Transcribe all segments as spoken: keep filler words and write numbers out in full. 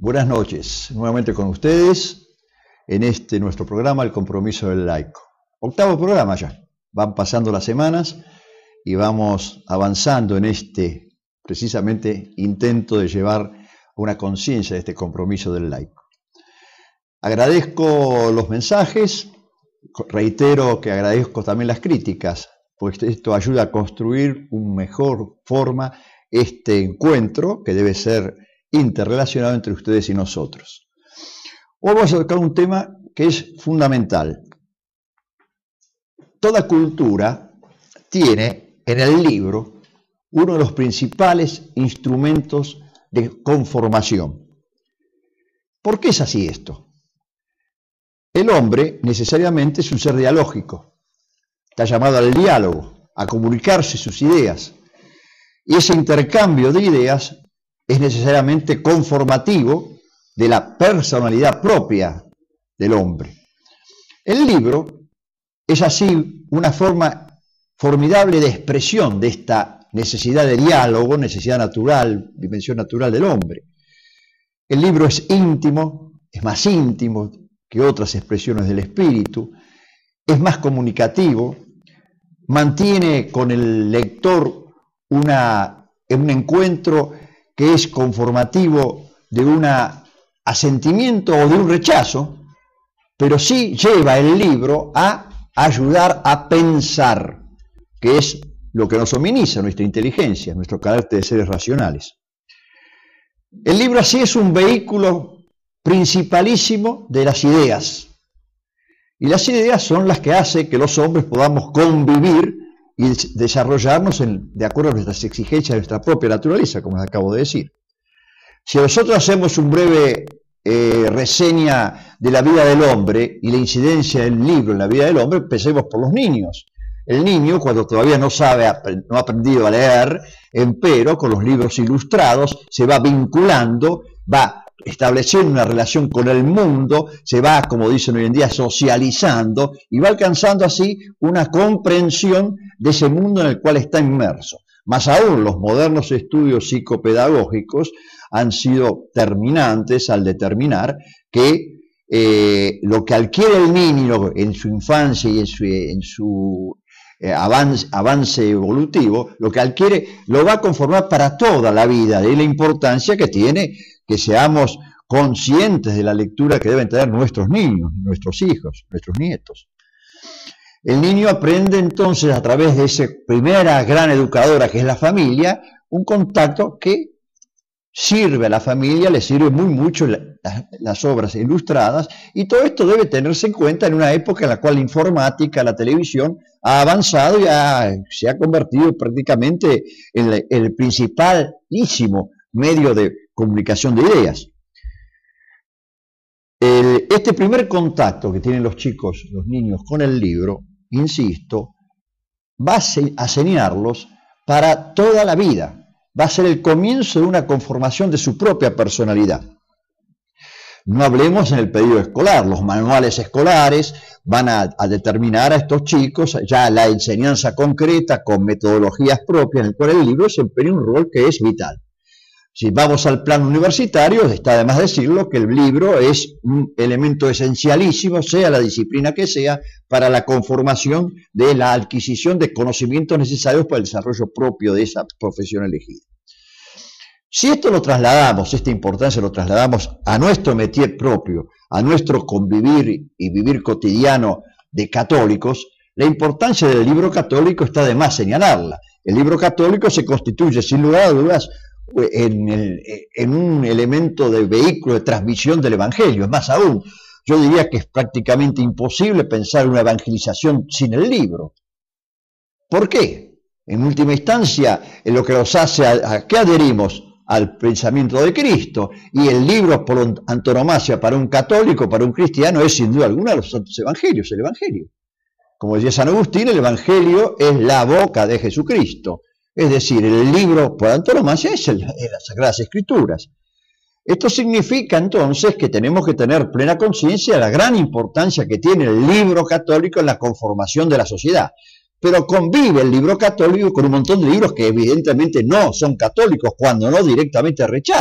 Buenas noches, nuevamente con ustedes en este nuestro programa El Compromiso del Laico. Octavo programa ya, van pasando las semanas y vamos avanzando en este, precisamente, intento de llevar una conciencia de este compromiso del laico. Agradezco los mensajes, reitero que agradezco también las críticas, pues esto ayuda a construir una mejor forma este encuentro que debe ser interrelacionado entre ustedes y nosotros. Hoy vamos a tocar un tema que es fundamental. Toda cultura tiene en el libro uno de los principales instrumentos de conformación. ¿Por qué es así esto? El hombre necesariamente es un ser dialógico, está llamado al diálogo, a comunicarse sus ideas, y ese intercambio de ideas es necesariamente conformativo de la personalidad propia del hombre. El libro es así una forma formidable de expresión de esta necesidad de diálogo, necesidad natural, dimensión natural del hombre. El libro es íntimo, es más íntimo que otras expresiones del espíritu, es más comunicativo, mantiene con el lector una, un encuentro que es conformativo de un asentimiento o de un rechazo, pero sí lleva el libro a ayudar a pensar, que es lo que nos hominiza, nuestra inteligencia, nuestro carácter de seres racionales. El libro así es un vehículo principalísimo de las ideas, y las ideas son las que hacen que los hombres podamos convivir y desarrollarnos en, de acuerdo a nuestras exigencias de nuestra propia naturaleza, como les acabo de decir. Si nosotros hacemos un breve eh, reseña de la vida del hombre y la incidencia del libro en la vida del hombre, empecemos por los niños. El niño, cuando todavía no sabe, no ha aprendido a leer, empero con los libros ilustrados, se va vinculando, va estableciendo una relación con el mundo, se va, como dicen hoy en día, socializando y va alcanzando así una comprensión de ese mundo en el cual está inmerso. Más aún, los modernos estudios psicopedagógicos han sido terminantes al determinar que eh, lo que adquiere el niño en su infancia y en su, en su eh, avance, avance evolutivo, lo que adquiere lo va a conformar para toda la vida, de la importancia que tiene que seamos conscientes de la lectura que deben tener nuestros niños, nuestros hijos, nuestros nietos. El niño aprende entonces a través de esa primera gran educadora que es la familia, un contacto que sirve a la familia, le sirve muy mucho la, la, las obras ilustradas, y todo esto debe tenerse en cuenta en una época en la cual la informática, la televisión ha avanzado y ha, se ha convertido prácticamente en el, el principalísimo medio de comunicación de ideas. El, este primer contacto que tienen los chicos, los niños con el libro, insisto, va a señalarlos para toda la vida. Va a ser el comienzo de una conformación de su propia personalidad. No hablemos en el periodo escolar, los manuales escolares van a, a determinar a estos chicos ya la enseñanza concreta con metodologías propias, en el cual el libro desempeña un rol que es vital. Si vamos al plano universitario, está de más decirlo que el libro es un elemento esencialísimo, sea la disciplina que sea, para la conformación de la adquisición de conocimientos necesarios para el desarrollo propio de esa profesión elegida. Si esto lo trasladamos, esta importancia lo trasladamos a nuestro métier propio, a nuestro convivir y vivir cotidiano de católicos, la importancia del libro católico está de más señalarla. El libro católico se constituye, sin lugar a dudas, En, el, en un elemento de vehículo de transmisión del Evangelio. Es más aún, yo diría que es prácticamente imposible pensar una evangelización sin el libro. ¿Por qué? En última instancia, en lo que nos hace a, a qué adherimos al pensamiento de Cristo, y el libro por antonomasia para un católico, para un cristiano, es sin duda alguna los santos evangelios, el Evangelio. Como decía San Agustín, el Evangelio es la boca de Jesucristo. Es decir, el libro por antonomasia es, el, es las Sagradas Escrituras. Esto significa entonces que tenemos que tener plena conciencia de la gran importancia que tiene el libro católico en la conformación de la sociedad. Pero convive el libro católico con un montón de libros que evidentemente no son católicos, cuando no directamente rechazan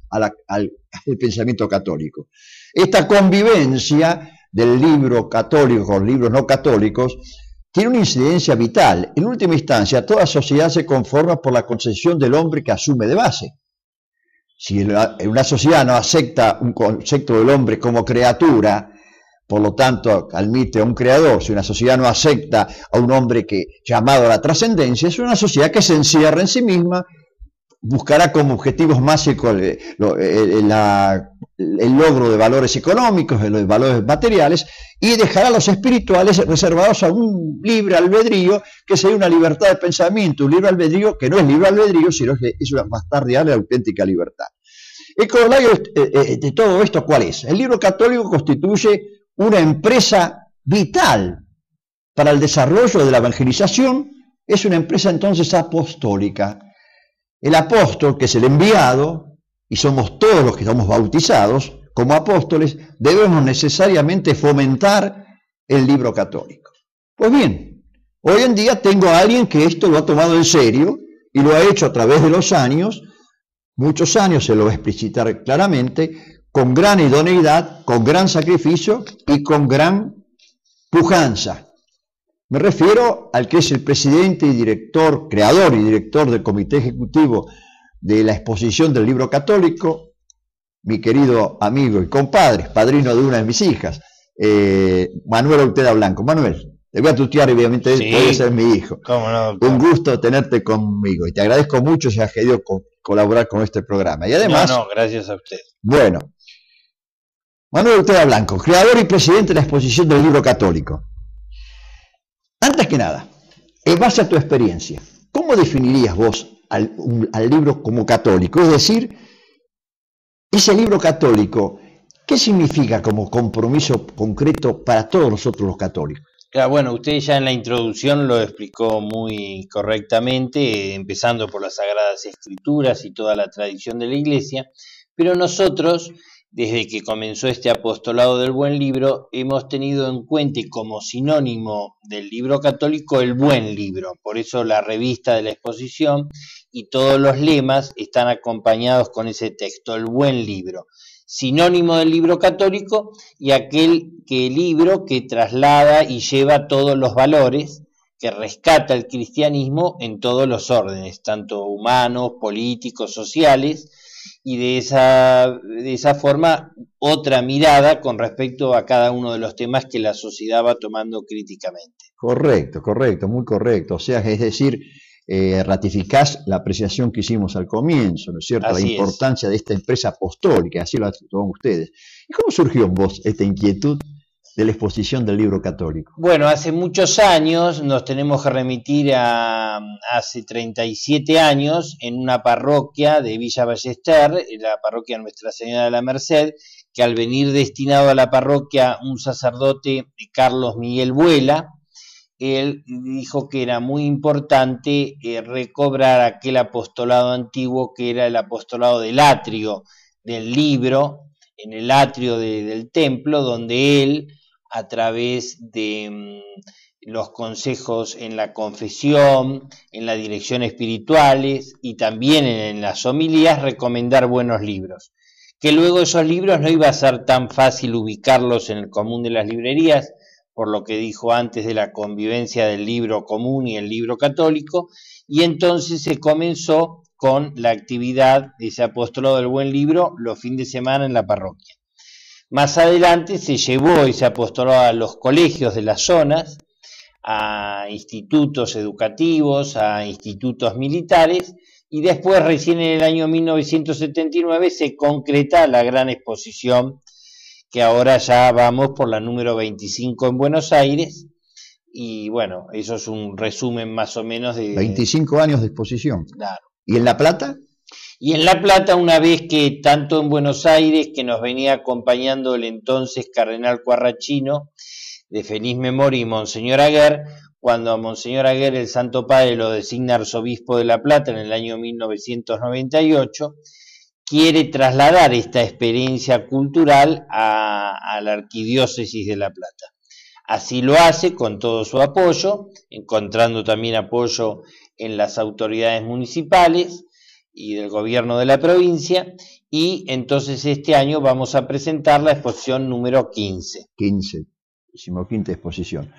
a la, al, al pensamiento católico. Esta convivencia del libro católico con libros no católicos tiene una incidencia vital. En última instancia, toda sociedad se conforma por la concepción del hombre que asume de base. Si una sociedad no acepta un concepto del hombre como criatura, por lo tanto admite a un creador, si una sociedad no acepta a un hombre que llamado a la trascendencia, es una sociedad que se encierra en sí misma, buscará como objetivos básicos el, el, la, el logro de valores económicos, de los valores materiales, y dejará a los espirituales reservados a un libre albedrío, que sería una libertad de pensamiento, un libre albedrío que no es libre albedrío, sino que es una más tardial y auténtica libertad. El corolario de todo esto, ¿cuál es? El libro católico constituye una empresa vital para el desarrollo de la evangelización, es una empresa entonces apostólica. El apóstol, que es el enviado, y somos todos los que estamos bautizados como apóstoles, debemos necesariamente fomentar el libro católico. Pues bien, hoy en día tengo a alguien que esto lo ha tomado en serio y lo ha hecho a través de los años, muchos años, se lo va a explicitar claramente, con gran idoneidad, con gran sacrificio y con gran pujanza. Me refiero al que es el presidente y director, creador y director del comité ejecutivo de la exposición del libro católico, mi querido amigo y compadre, padrino de una de mis hijas, eh, Manuel Ortega Blanco. Manuel, te voy a tutear, obviamente, sí, puede ser mi hijo. ¿Cómo no, doctor? Un gusto tenerte conmigo y te agradezco mucho si has querido co colaborar con este programa. Y además, no, no, gracias a usted. Bueno, Manuel Ortega Blanco, creador y presidente de la exposición del libro católico. Antes que nada, en base a tu experiencia, ¿cómo definirías vos al, un, al libro como católico? Es decir, ese libro católico, ¿qué significa como compromiso concreto para todos nosotros los católicos? Claro, bueno, usted ya en la introducción lo explicó muy correctamente, empezando por las Sagradas Escrituras y toda la tradición de la Iglesia, pero nosotros, desde que comenzó este apostolado del buen libro, hemos tenido en cuenta y como sinónimo del libro católico el buen libro. Por eso la revista de la exposición y todos los lemas están acompañados con ese texto, el buen libro. Sinónimo del libro católico y aquel que libro que traslada y lleva todos los valores, que rescata el cristianismo en todos los órdenes, tanto humanos, políticos, sociales, y de esa, de esa forma otra mirada con respecto a cada uno de los temas que la sociedad va tomando críticamente. Correcto, correcto, muy correcto. O sea, es decir, eh, ratificás la apreciación que hicimos al comienzo, ¿no es cierto? Así la importancia es. de esta empresa apostólica, así lo toman ustedes. ¿Y cómo surgió en vos esta inquietud de la exposición del libro católico? Bueno, hace muchos años, nos tenemos que remitir a hace treinta y siete años, en una parroquia de Villa Ballester, la parroquia Nuestra Señora de la Merced, que al venir destinado a la parroquia un sacerdote, Carlos Miguel Vuela, él dijo que era muy importante eh, recobrar aquel apostolado antiguo que era el apostolado del atrio del libro, en el atrio de, del templo, donde él, a través de mmm, los consejos en la confesión, en la dirección espirituales y también en, en las homilías, recomendar buenos libros. Que luego esos libros no iba a ser tan fácil ubicarlos en el común de las librerías, por lo que dijo antes de la convivencia del libro común y el libro católico, y entonces se comenzó con la actividad de ese apostolado del buen libro los fines de semana en la parroquia. Más adelante se llevó ese apostolado a los colegios de las zonas, a institutos educativos, a institutos militares, y después recién en el año mil novecientos setenta y nueve se concreta la gran exposición, que ahora ya vamos por la número veinticinco en Buenos Aires, y bueno, eso es un resumen más o menos de... veinticinco años de exposición. Claro. ¿Y en La Plata? Y en La Plata, una vez que tanto en Buenos Aires, que nos venía acompañando el entonces cardenal Cuarrachino, de feliz memoria, y Monseñor Aguer, cuando a Monseñor Aguer el Santo Padre lo designa arzobispo de La Plata en el año mil novecientos noventa y ocho, quiere trasladar esta experiencia cultural a, a la arquidiócesis de La Plata. Así lo hace con todo su apoyo, encontrando también apoyo en las autoridades municipales, y del gobierno de la provincia, y entonces este año vamos a presentar la exposición número quince. quince, decimoquinta exposición.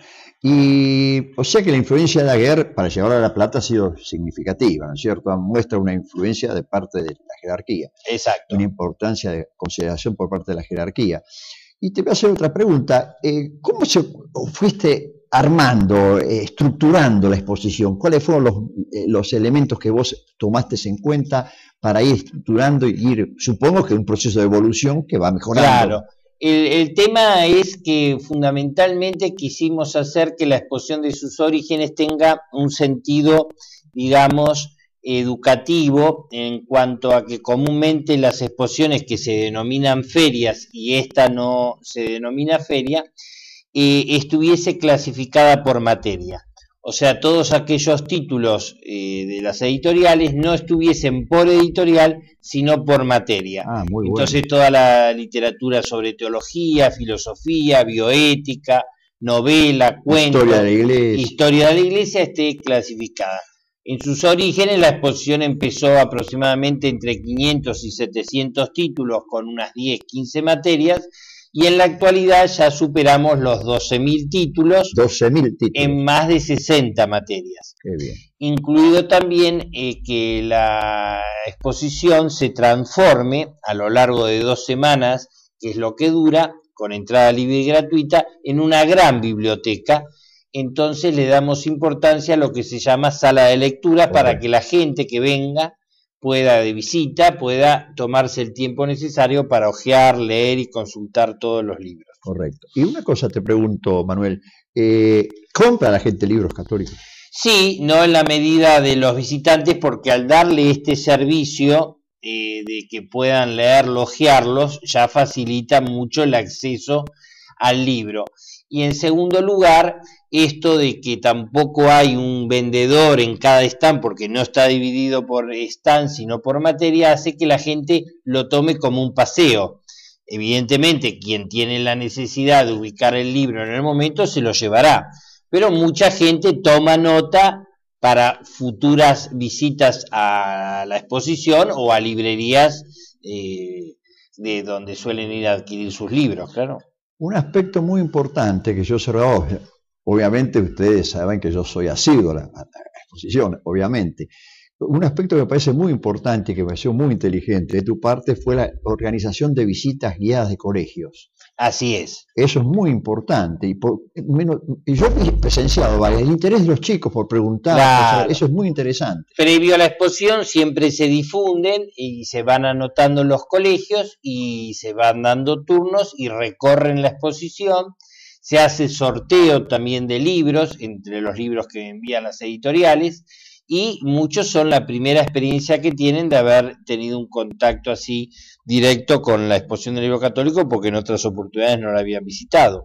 Y o sea que la influencia de Daguerre para llevar a La Plata ha sido significativa, ¿no es cierto? Muestra una influencia de parte de la jerarquía. Exacto. Una importancia de consideración por parte de la jerarquía. Y te voy a hacer otra pregunta. Eh, ¿Cómo se, fuiste armando, eh, estructurando la exposición? ¿Cuáles fueron los, eh, los elementos que vos tomaste en cuenta para ir estructurando y ir, supongo que un proceso de evolución que va mejorando? Claro. El, el tema es que fundamentalmente quisimos hacer que la exposición de sus orígenes tenga un sentido, digamos, educativo, en cuanto a que comúnmente las exposiciones que se denominan ferias, y esta no se denomina feria, eh, estuviese clasificada por materia. O sea, todos aquellos títulos eh, de las editoriales no estuviesen por editorial, sino por materia. Ah, muy bueno. Entonces toda la literatura sobre teología, filosofía, bioética, novela, cuento, historia de la iglesia, historia de la iglesia esté clasificada. En sus orígenes la exposición empezó aproximadamente entre quinientos y setecientos títulos con unas diez, quince materias, y en la actualidad ya superamos los doce mil títulos, doce mil títulos en más de sesenta materias. Qué bien. Incluido también eh, que la exposición se transforme a lo largo de dos semanas, que es lo que dura, con entrada libre y gratuita, en una gran biblioteca. Entonces le damos importancia a lo que se llama sala de lectura, correcto, para que la gente que venga pueda de visita, pueda tomarse el tiempo necesario para hojear, leer y consultar todos los libros. Correcto. Y una cosa te pregunto, Manuel, eh, ¿compra la gente libros católicos? Sí, no en la medida de los visitantes, porque al darle este servicio eh, de que puedan leerlos, hojearlos, ya facilita mucho el acceso al libro. Y en segundo lugar, esto de que tampoco hay un vendedor en cada stand, porque no está dividido por stand, sino por materia, hace que la gente lo tome como un paseo. Evidentemente, quien tiene la necesidad de ubicar el libro en el momento, se lo llevará. Pero mucha gente toma nota para futuras visitas a la exposición o a librerías eh, de donde suelen ir a adquirir sus libros, claro. Un aspecto muy importante que yo observo, obviamente ustedes saben que yo soy asiduo a la, a la exposición, obviamente. Un aspecto que me parece muy importante y que me pareció muy inteligente de tu parte fue la organización de visitas guiadas de colegios. Así es. Eso es muy importante. Y, por, menos, y yo he presenciado, ¿vale? El interés de los chicos por preguntar, claro, por, eso es muy interesante. Previo a la exposición siempre se difunden y se van anotando en los colegios y se van dando turnos y recorren la exposición. Se hace sorteo también de libros, entre los libros que envían las editoriales, y muchos son la primera experiencia que tienen de haber tenido un contacto así directo con la exposición del libro católico, porque en otras oportunidades no la habían visitado.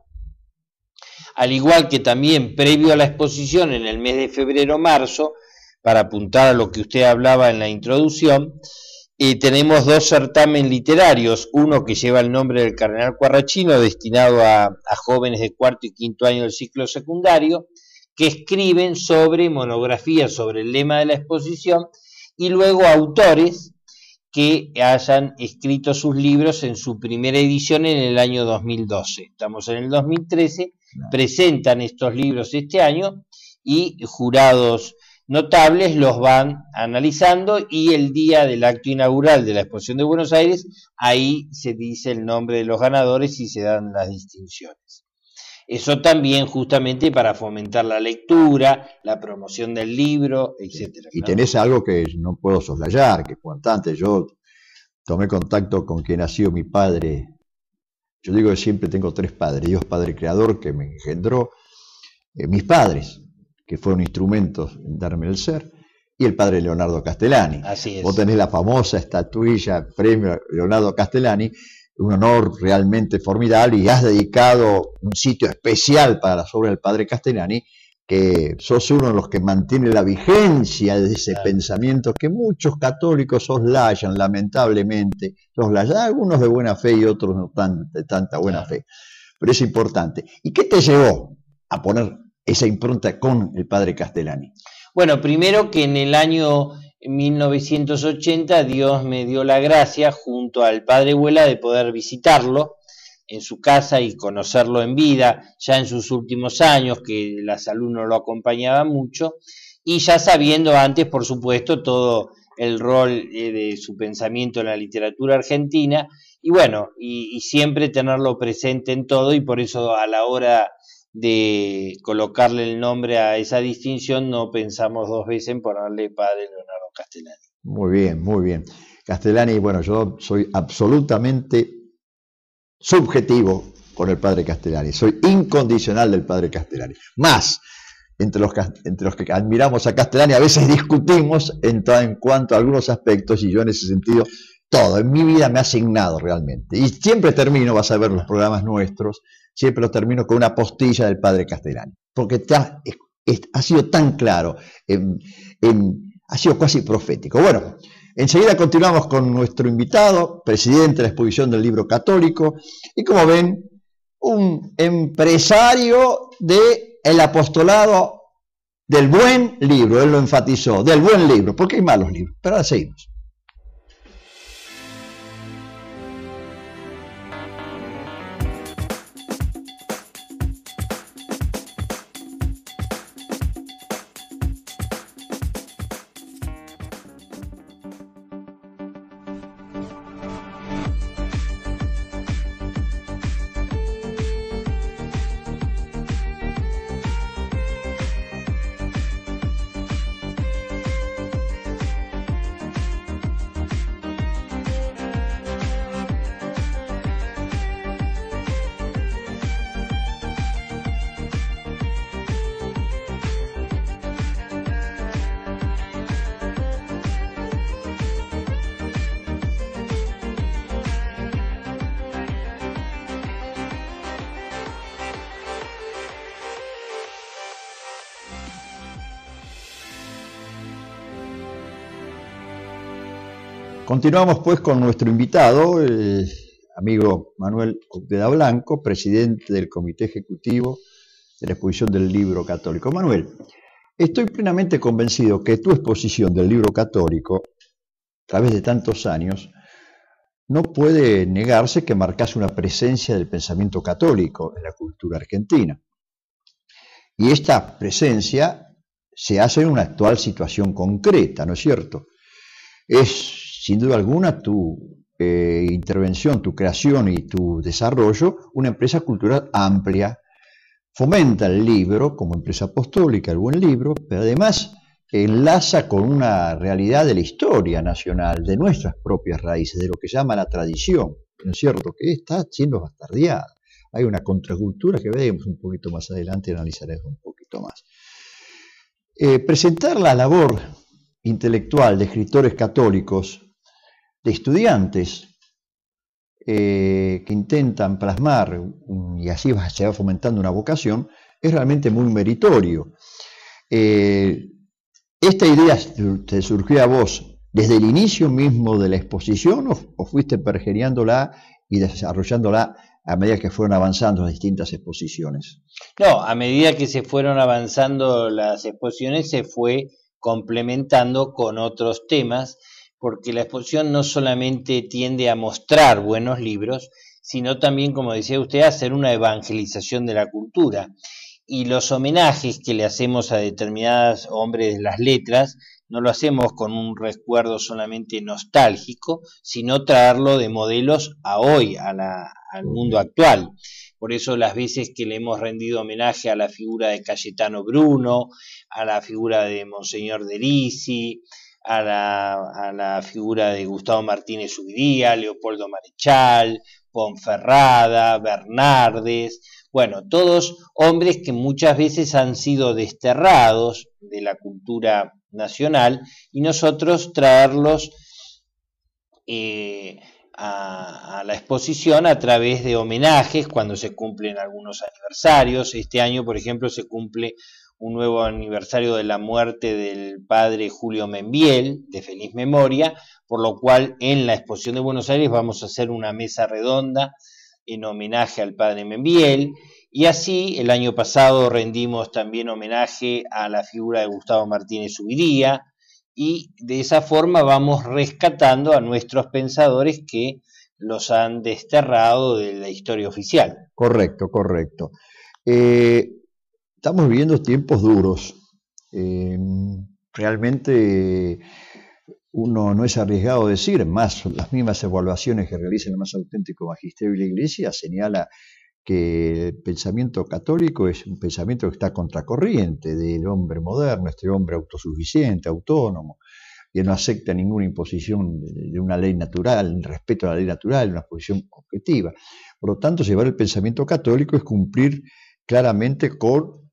Al igual que también previo a la exposición en el mes de febrero-marzo, para apuntar a lo que usted hablaba en la introducción, eh, tenemos dos certámenes literarios, uno que lleva el nombre del Cardenal Cuarrachino, destinado a, a jóvenes de cuarto y quinto año del ciclo secundario, que escriben sobre monografías sobre el lema de la exposición, y luego autores que hayan escrito sus libros en su primera edición en el año dos mil doce. Estamos en el dos mil trece, presentan estos libros este año y jurados notables los van analizando, y el día del acto inaugural de la exposición de Buenos Aires, ahí se dice el nombre de los ganadores y se dan las distinciones. Eso también justamente para fomentar la lectura, la promoción del libro, etcétera. Y tenés algo que no puedo soslayar, que es importante. Yo tomé contacto con quien ha sido mi padre. Yo digo que siempre tengo tres padres. Dios Padre Creador, que me engendró, eh, mis padres, que fueron instrumentos en darme el ser, y el padre Leonardo Castellani. Así es. Vos tenés la famosa estatuilla, premio Leonardo Castellani, un honor realmente formidable, y has dedicado un sitio especial para las obras del padre Castellani, que sos uno de los que mantiene la vigencia de ese claro. pensamiento que muchos católicos soslayan, lamentablemente, soslayan, algunos de buena fe y otros no tan, de tanta buena claro. fe, pero es importante. ¿Y qué te llevó a poner esa impronta con el padre Castellani? Bueno, primero que en el año en mil novecientos ochenta Dios me dio la gracia junto al padre Huela de poder visitarlo en su casa y conocerlo en vida, ya en sus últimos años, que la salud no lo acompañaba mucho, y ya sabiendo antes, por supuesto, todo el rol eh, de su pensamiento en la literatura argentina, y bueno, y, y siempre tenerlo presente en todo, y por eso a la hora de colocarle el nombre a esa distinción no pensamos dos veces en ponerle padre Leonardo Castellani. Muy bien, muy bien. Castellani, bueno, yo soy absolutamente subjetivo con el padre Castellani, soy incondicional del padre Castellani. Más, entre los, entre los que admiramos a Castellani a veces discutimos en, en cuanto a algunos aspectos, y yo en ese sentido, todo, en mi vida me ha asignado realmente. Y siempre termino, vas a ver los programas nuestros, siempre lo termino con una postilla del padre Castellani, porque está, es, es, ha sido tan claro, en, en, ha sido casi profético. Bueno, enseguida continuamos con nuestro invitado, presidente de la exposición del libro católico, y como ven, un empresario del apostolado del buen libro, él lo enfatizó, del buen libro, porque hay malos libros, pero ahora seguimos. Continuamos pues con nuestro invitado, el amigo Manuel Octeda Blanco, presidente del Comité Ejecutivo de la Exposición del Libro Católico. Manuel, estoy plenamente convencido que tu exposición del Libro Católico, a través de tantos años, no puede negarse que marcas una presencia del pensamiento católico en la cultura argentina. Y esta presencia se hace en una actual situación concreta, ¿no es cierto? Es sin duda alguna tu eh, intervención, tu creación y tu desarrollo, una empresa cultural amplia. Fomenta el libro como empresa apostólica, el buen libro, pero además enlaza con una realidad de la historia nacional, de nuestras propias raíces, de lo que se llama la tradición, ¿no es cierto? Que está siendo bastardeada. Hay una contracultura que veremos un poquito más adelante y analizaremos un poquito más. Eh, presentar la labor intelectual de escritores católicos, de estudiantes eh, que intentan plasmar, un, y así se va fomentando una vocación, es realmente muy meritorio. Eh, ¿Esta idea te surgió a vos desde el inicio mismo de la exposición o, o fuiste pergeñándola y desarrollándola a medida que fueron avanzando las distintas exposiciones? No, a medida que se fueron avanzando las exposiciones se fue complementando con otros temas, porque la exposición no solamente tiende a mostrar buenos libros, sino también, como decía usted, a hacer una evangelización de la cultura. Y los homenajes que le hacemos a determinados hombres de las letras, no lo hacemos con un recuerdo solamente nostálgico, sino traerlo de modelos a hoy, a la, al mundo actual. Por eso las veces que le hemos rendido homenaje a la figura de Cayetano Bruno, a la figura de Monseñor Derisi, a la, a la figura de Gustavo Martínez Ubiría, Leopoldo Marechal, Ponferrada, Bernardes, bueno, todos hombres que muchas veces han sido desterrados de la cultura nacional y nosotros traerlos eh, a, a la exposición a través de homenajes cuando se cumplen algunos aniversarios. Este año, por ejemplo, se cumple un nuevo aniversario de la muerte del padre Julio Membiel, de feliz memoria, por lo cual en la exposición de Buenos Aires vamos a hacer una mesa redonda en homenaje al padre Membiel, y así el año pasado rendimos también homenaje a la figura de Gustavo Martínez Ubiría, y de esa forma vamos rescatando a nuestros pensadores que los han desterrado de la historia oficial. Correcto, correcto. Eh, estamos viviendo tiempos duros. Eh, realmente uno no es arriesgado decir, más las mismas evaluaciones que realiza el más auténtico magisterio de la Iglesia señala que el pensamiento católico es un pensamiento que está contracorriente del hombre moderno, este hombre autosuficiente, autónomo, que no acepta ninguna imposición de una ley natural, el respeto a la ley natural, una posición objetiva. Por lo tanto, llevar el pensamiento católico es cumplir claramente con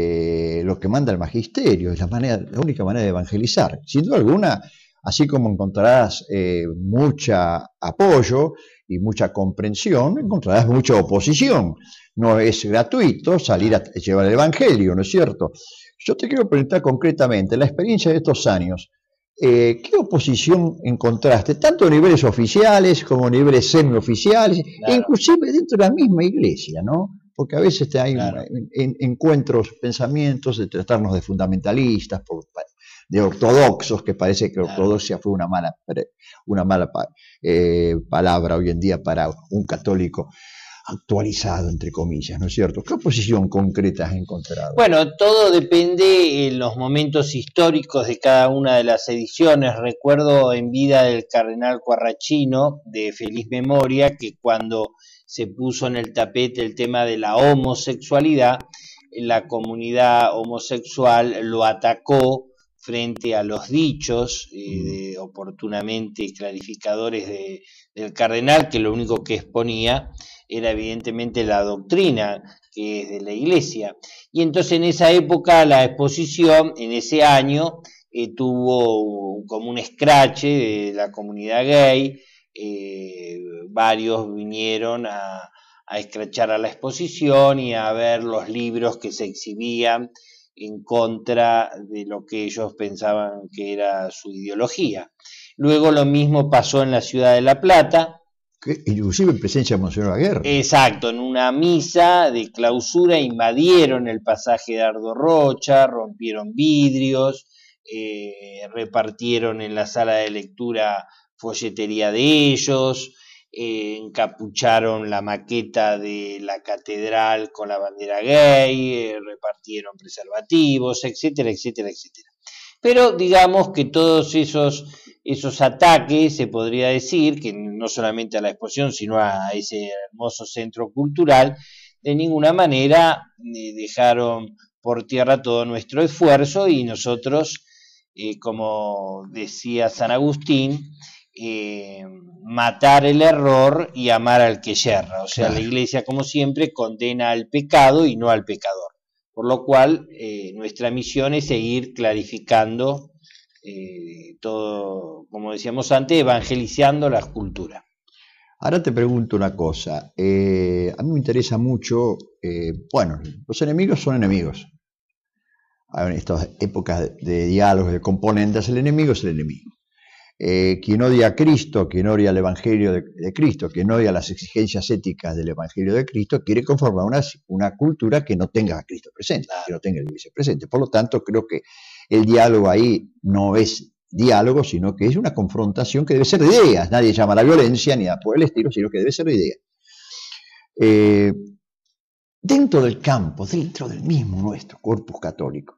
eh, lo que manda el magisterio, es la, manera, la única manera de evangelizar. Sin duda alguna, así como encontrarás eh, mucha apoyo y mucha comprensión, encontrarás mucha oposición. No es gratuito salir a llevar el evangelio, ¿no es cierto? Yo te quiero preguntar concretamente, la experiencia de estos años, eh, ¿qué oposición encontraste? Tanto a niveles oficiales como a niveles semioficiales, claro. E inclusive dentro de la misma iglesia, ¿no? Porque a veces hay claro. en, encuentros, pensamientos de tratarnos de fundamentalistas, por, de ortodoxos, que parece que ortodoxia fue una mala, una mala eh, palabra hoy en día para un católico actualizado, entre comillas, ¿no es cierto? ¿Qué oposición concreta has encontrado? Bueno, todo depende en los momentos históricos de cada una de las ediciones. Recuerdo en vida del cardenal Quarracino, de feliz memoria, que cuando se puso en el tapete el tema de la homosexualidad, la comunidad homosexual lo atacó frente a los dichos eh, de, oportunamente clarificadores de, del cardenal, que lo único que exponía era evidentemente la doctrina que es de la Iglesia. Y entonces en esa época la exposición, en ese año, eh, tuvo como un escrache de la comunidad gay, eh, varios vinieron a, a escrachar a la exposición y a ver los libros que se exhibían en contra de lo que ellos pensaban que era su ideología. Luego lo mismo pasó en la ciudad de La Plata, que inclusive en presencia de Monseñor Aguirre. Exacto, en una misa de clausura invadieron el pasaje de Ardo Rocha, rompieron vidrios, eh, repartieron en la sala de lectura folletería de ellos, eh, encapucharon la maqueta de la catedral con la bandera gay, eh, repartieron preservativos, etcétera, etcétera, etcétera. Pero digamos que todos esos, esos ataques, se podría decir, que no solamente a la exposición, sino a ese hermoso centro cultural, de ninguna manera eh, dejaron por tierra todo nuestro esfuerzo y nosotros, eh, como decía San Agustín, eh, matar el error y amar al que yerra. O sea, claro. La Iglesia, como siempre, condena al pecado y no al pecador. Por lo cual, eh, nuestra misión es seguir clarificando eh, todo, como decíamos antes, evangelizando la cultura. Ahora te pregunto una cosa. Eh, a mí me interesa mucho, eh, bueno, los enemigos son enemigos. En estas épocas de diálogos, de componentes, el enemigo es el enemigo. Eh, quien odia a Cristo, quien odia al Evangelio de, de Cristo, quien odia las exigencias éticas del Evangelio de Cristo, quiere conformar una, una cultura que no tenga a Cristo presente, que no tenga a la Iglesia presente. Por lo tanto, creo que el diálogo ahí no es diálogo, sino que es una confrontación que debe ser de ideas. Nadie llama a la violencia ni a por el estilo, sino que debe ser de ideas. Eh, dentro del campo, dentro del mismo nuestro corpus católico,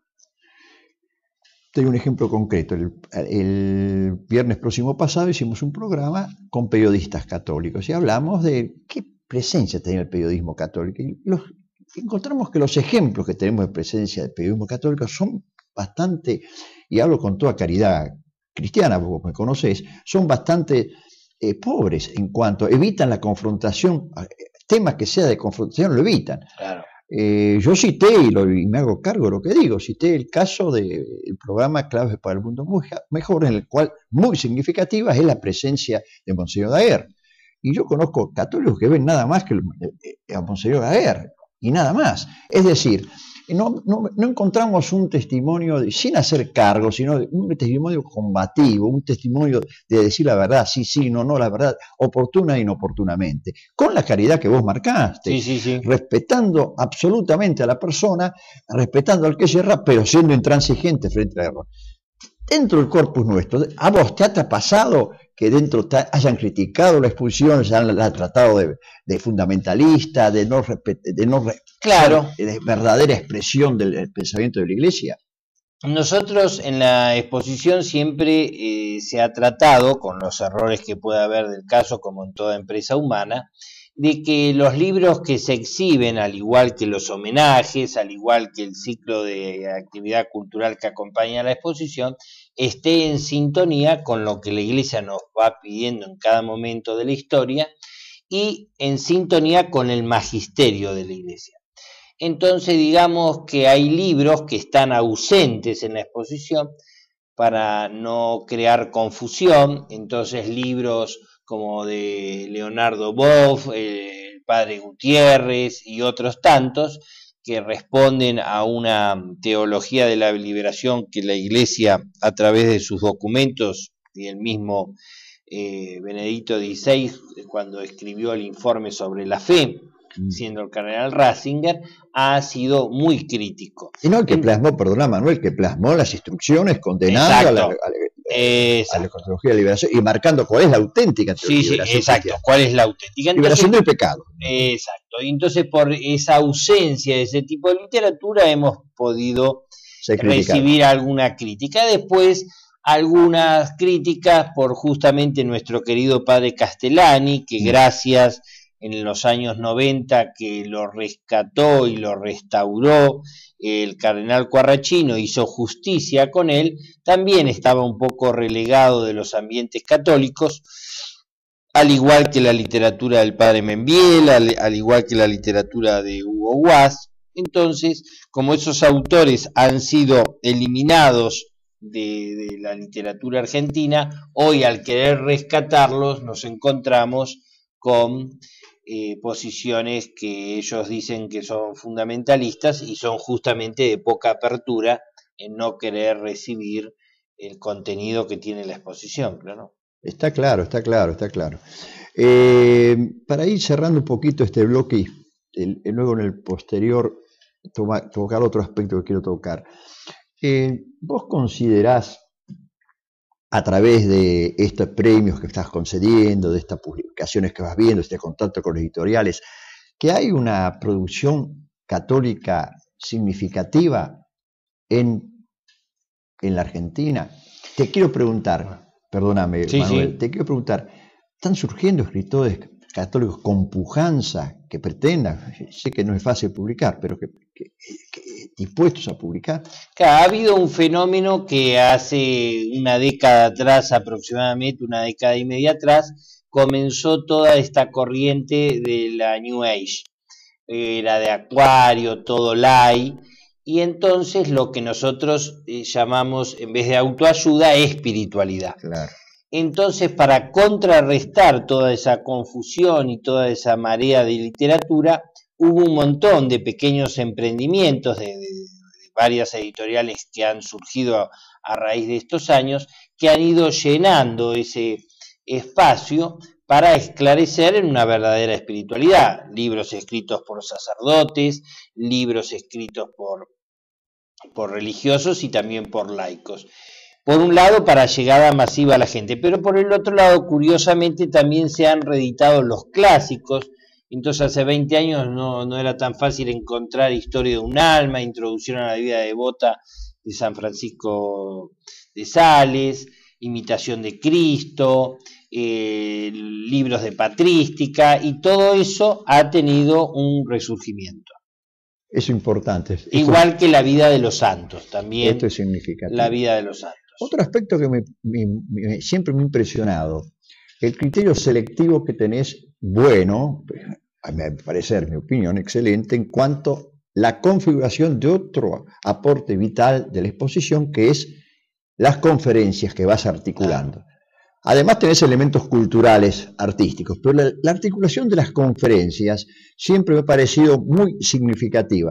te doy un ejemplo concreto. El, el viernes próximo pasado hicimos un programa con periodistas católicos y hablamos de qué presencia tenía el periodismo católico. Y los, encontramos que los ejemplos que tenemos de presencia del periodismo católico son bastante, y hablo con toda caridad cristiana, vos me conocés, son bastante eh, pobres en cuanto evitan la confrontación, temas que sea de confrontación lo evitan. Claro. Eh, yo cité, y, lo, y me hago cargo de lo que digo, cité el caso del programa Claves para el Mundo Mejor, en el cual muy significativa es la presencia de Monseñor Daguerre. Y yo conozco católicos que ven nada más que a Monseñor Daguerre, y nada más. Es decir, no, no, no encontramos un testimonio de, sin hacer cargo, sino un testimonio combativo, un testimonio de decir la verdad, sí, sí, no, no, la verdad, oportuna e inoportunamente, con la caridad que vos marcaste, sí, sí, sí. Respetando absolutamente a la persona, respetando al que yerra, pero siendo intransigente frente al error. dentro del corpus nuestro, ¿a vos te ha pasado que dentro te hayan criticado la expulsión, se han, la han tratado de, de fundamentalista, de no, de no claro. de verdadera expresión del, del pensamiento de la Iglesia? Nosotros en la exposición siempre eh, se ha tratado, con los errores que pueda haber del caso, como en toda empresa humana, de que los libros que se exhiben, al igual que los homenajes, al igual que el ciclo de actividad cultural que acompaña a la exposición, esté en sintonía con lo que la Iglesia nos va pidiendo en cada momento de la historia y en sintonía con el magisterio de la Iglesia. Entonces, digamos que hay libros que están ausentes en la exposición para no crear confusión. Entonces, libros como de Leonardo Boff, eh, el padre Gutiérrez y otros tantos que responden a una teología de la liberación que la Iglesia, a través de sus documentos, y el mismo eh, Benedicto dieciséis, cuando escribió el informe sobre la fe, siendo el cardenal Ratzinger, ha sido muy crítico. Y no el que plasmó, perdona Manuel, que plasmó las instrucciones condenando a la, a, la, a la teología de liberación y marcando cuál es la auténtica teología sí, sí, de liberación. Exacto, cristiana. Cuál es la auténtica. Entonces, liberación del pecado. Exacto. Y entonces, por esa ausencia de ese tipo de literatura, hemos podido recibir alguna crítica. Después, algunas críticas por justamente nuestro querido padre Castellani, que gracias en los años noventa que lo rescató y lo restauró el cardenal Quarracino, hizo justicia con él, también estaba un poco relegado de los ambientes católicos, al igual que la literatura del padre Membiel, al, al igual que la literatura de Hugo Guas. Entonces, como esos autores han sido eliminados de, de la literatura argentina, hoy al querer rescatarlos nos encontramos con Eh, posiciones que ellos dicen que son fundamentalistas y son justamente de poca apertura en no querer recibir el contenido que tiene la exposición, claro. Está claro, está claro, está claro. Eh, para ir cerrando un poquito este bloque y el, el, luego en el posterior toma, tocar otro aspecto que quiero tocar. Eh, ¿Vos considerás, a través de estos premios que estás concediendo, de estas publicaciones que vas viendo, este contacto con los editoriales, que hay una producción católica significativa en, en la Argentina? Te quiero preguntar, perdóname, sí, Manuel, sí. te quiero preguntar, ¿están surgiendo escritores católicos con pujanza que pretendan, sé que no es fácil publicar, pero que, que, que dispuestos a publicar? Ha habido un fenómeno que hace una década atrás, aproximadamente una década y media atrás, comenzó toda esta corriente de la New Age, era de Acuario, todo light, y entonces lo que nosotros eh, llamamos, en vez de autoayuda, espiritualidad. Claro. Entonces, para contrarrestar toda esa confusión y toda esa marea de literatura, hubo un montón de pequeños emprendimientos de, de, de varias editoriales que han surgido a, a raíz de estos años, que han ido llenando ese espacio para esclarecer en una verdadera espiritualidad. Libros escritos por sacerdotes, libros escritos por, por religiosos y también por laicos. Por un lado, para llegada masiva a la gente, pero por el otro lado, curiosamente, también se han reeditado los clásicos. Entonces, hace veinte años no, no era tan fácil encontrar Historia de un alma, Introducción a la vida devota de San Francisco de Sales, Imitación de Cristo, eh, libros de patrística, y todo eso ha tenido un resurgimiento. Es importante. Esto, Igual que la vida de los santos, también. Esto es significativo. La vida de los santos. Otro aspecto que me, me, me, siempre me ha impresionado, el criterio selectivo que tenés, bueno, a mi parecer, mi opinión, excelente, en cuanto a la configuración de otro aporte vital de la exposición, que es las conferencias que vas articulando. Ah. Además tenés elementos culturales, artísticos, pero la, la articulación de las conferencias siempre me ha parecido muy significativa.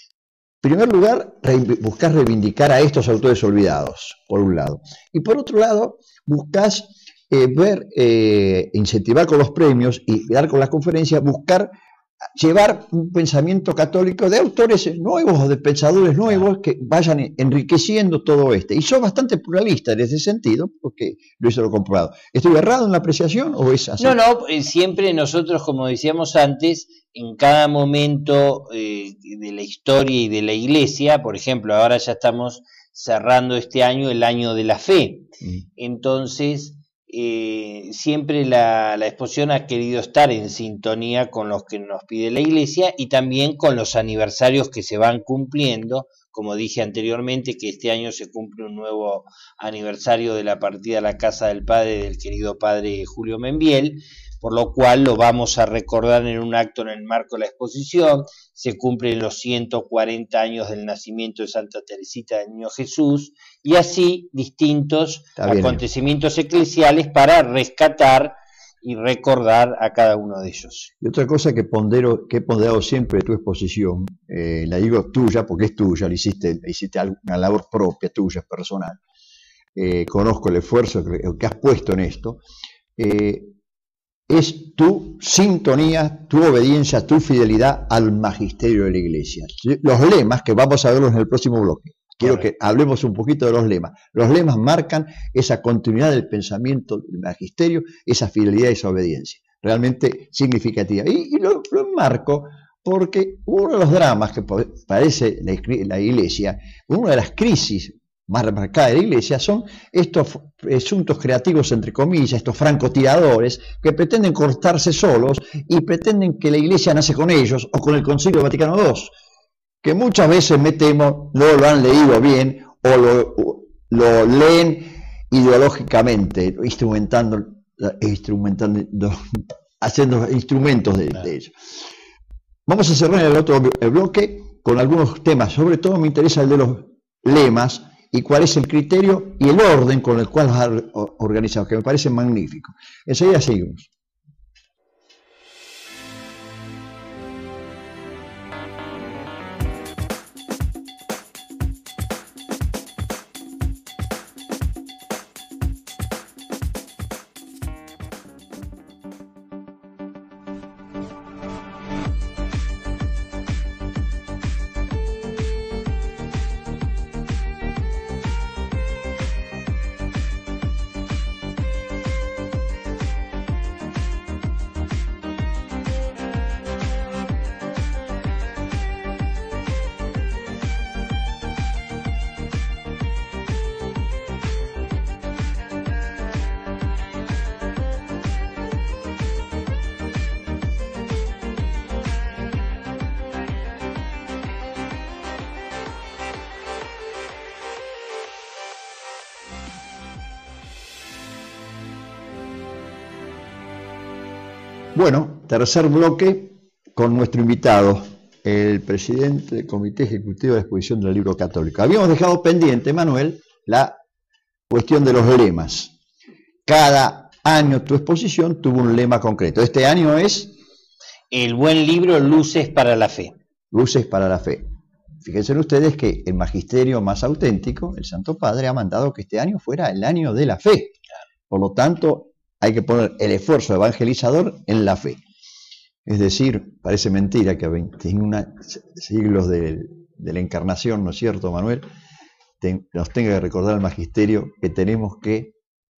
En primer lugar, re, buscás reivindicar a estos autores olvidados, por un lado. Y por otro lado, buscás eh, ver, eh, incentivar con los premios y dar con las conferencias, buscar llevar un pensamiento católico de autores nuevos, de pensadores nuevos que vayan enriqueciendo todo este. Y son bastante pluralistas en ese sentido, porque lo hizo lo comprobado. ¿Estoy errado en la apreciación o es así? No, no, siempre nosotros, como decíamos antes, en cada momento eh, de la historia y de la Iglesia, por ejemplo, ahora ya estamos cerrando este año, el año de la fe. Mm. Entonces, Eh, siempre la, la exposición ha querido estar en sintonía con los que nos pide la Iglesia y también con los aniversarios que se van cumpliendo, como dije anteriormente, que este año se cumple un nuevo aniversario de la partida a la casa del padre del querido padre Julio Membiel, por lo cual lo vamos a recordar en un acto en el marco de la exposición. Se cumplen los ciento cuarenta años del nacimiento de Santa Teresita del Niño Jesús, y así distintos acontecimientos eclesiales para rescatar y recordar a cada uno de ellos. Y otra cosa que pondero, que he ponderado siempre de tu exposición, eh, la digo tuya porque es tuya, le hiciste, le hiciste una labor propia, tuya, personal. Eh, conozco el esfuerzo que, que has puesto en esto. Eh, es tu sintonía, tu obediencia, tu fidelidad al magisterio de la Iglesia. Los lemas, que vamos a verlos en el próximo bloque, quiero Correcto. Que hablemos un poquito de los lemas. Los lemas marcan esa continuidad del pensamiento del magisterio, esa fidelidad y esa obediencia, realmente significativa. Y, y lo, lo enmarco porque uno de los dramas que padece la, la Iglesia, una de las crisis más remarcada de la Iglesia, son estos asuntos creativos, entre comillas, estos francotiradores que pretenden cortarse solos y pretenden que la Iglesia nace con ellos o con el Concilio Vaticano segundo, que muchas veces, me temo, no lo han leído bien o lo, lo leen ideológicamente, instrumentando, instrumentando, haciendo instrumentos de, de ellos. Vamos a cerrar el otro bloque con algunos temas, sobre todo me interesa el de los lemas, y cuál es el criterio y el orden con el cual has organizado, que me parece magnífico. Enseguida seguimos. Bueno, tercer bloque con nuestro invitado, el presidente del Comité Ejecutivo de Exposición del Libro Católico. Habíamos dejado pendiente, Manuel, la cuestión de los lemas. Cada año tu exposición tuvo un lema concreto. Este año es... El buen libro, Luces para la Fe. Luces para la Fe. Fíjense ustedes que el magisterio más auténtico, el Santo Padre, ha mandado que este año fuera el año de la fe. Por lo tanto, hay que poner el esfuerzo evangelizador en la fe. Es decir, parece mentira que a veintiún siglos de, de la encarnación, ¿no es cierto, Manuel?, ten, nos tenga que recordar el magisterio que tenemos que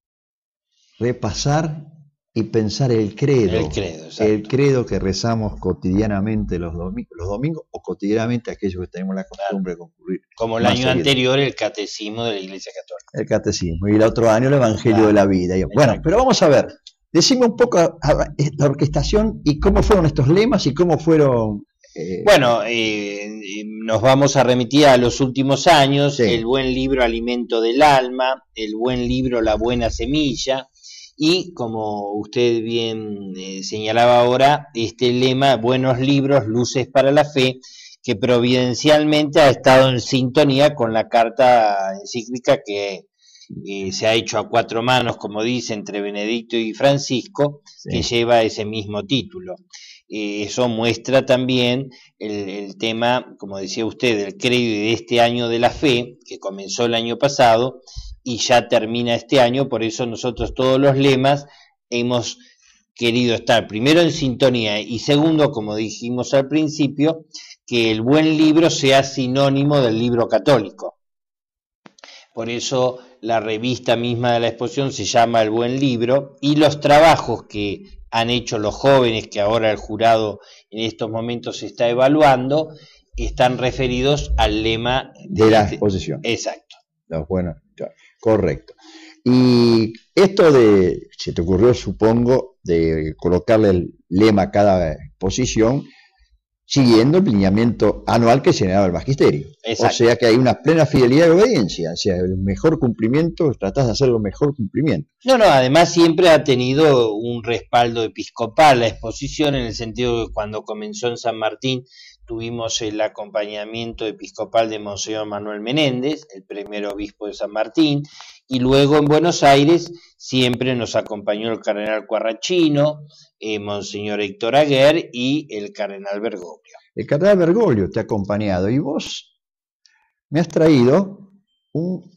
repasar y pensar el credo. El credo, el credo que rezamos cotidianamente los domingos, los domingos o cotidianamente aquellos que tenemos la costumbre de concurrir. Como el año seguido. Anterior, el catecismo de la Iglesia Católica. El catecismo. Y el otro año el Evangelio claro. de la vida. Y, bueno, pero vamos a ver. Decime un poco a, a, a la orquestación y cómo fueron estos lemas y cómo fueron... Eh... Bueno, eh, nos vamos a remitir a los últimos años. Sí. El buen libro, Alimento del Alma. El buen libro, La Buena Semilla. Y como usted bien eh, señalaba ahora, este lema, buenos libros, luces para la fe, que providencialmente ha estado en sintonía con la carta encíclica que eh, se ha hecho a cuatro manos, como dice, entre Benedicto y Francisco, sí. que lleva ese mismo título. Eh, eso muestra también el, el tema, como decía usted, del credo de este año de la fe, que comenzó el año pasado, y ya termina este año. Por eso nosotros todos los lemas hemos querido estar primero en sintonía y segundo, como dijimos al principio, que el buen libro sea sinónimo del libro católico. Por eso la revista misma de la exposición se llama El Buen Libro, y los trabajos que han hecho los jóvenes, que ahora el jurado en estos momentos está evaluando, están referidos al lema de, de la este, exposición. Exacto. No, bueno, correcto. Y esto de, se te ocurrió, supongo, de colocarle el lema a cada exposición, siguiendo el lineamiento anual que generaba el magisterio. Exacto. O sea que hay una plena fidelidad y obediencia, o sea, el mejor cumplimiento, tratás de hacer el mejor cumplimiento. No, no, además siempre ha tenido un respaldo episcopal la exposición, en el sentido de que cuando comenzó en San Martín tuvimos el acompañamiento episcopal de Monseñor Manuel Menéndez, el primer obispo de San Martín, y luego en Buenos Aires siempre nos acompañó el cardenal Quarrachino, eh, Monseñor Héctor Aguer y el cardenal Bergoglio. El cardenal Bergoglio te ha acompañado, y vos me has traído un